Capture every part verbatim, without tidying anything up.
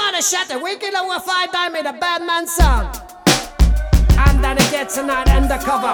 wanna shut it. We kill over five time in a bad man song. And then it gets an undercover.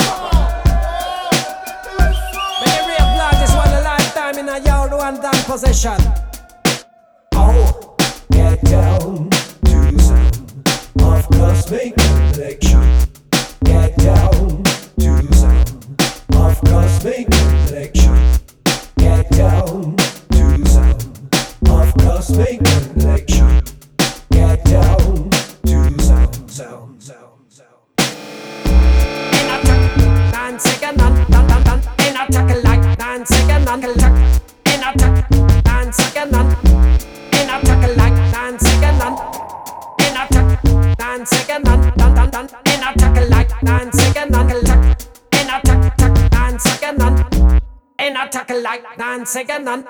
But real blood is one a lifetime in a yard one damn position. Oh, get down to sound of cosmic connection. Get down to sound of cosmic connection. Get down to sound of cosmic connection. Get down to sound, sound, sound, sound. In a track, dance again, dun, dun, dun, dun. In a track like dance again, dun, dun, dun. In a track, dance again, dun. In a track like dance again, dun. In a track, dance again, dun, dun, dun, dun. In a track like dance again, dun, dun, dun. In a track, track, dance again, dun. In a track like dance again, dun.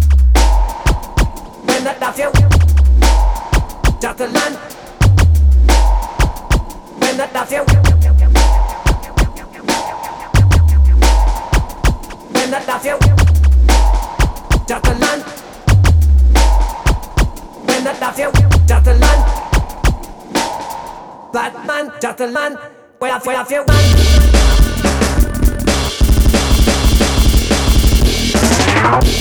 When the love you, just the land. When the love you, when the love you, just the land. When the love you, just the land. Black man, just the land. Where I feel, feel man.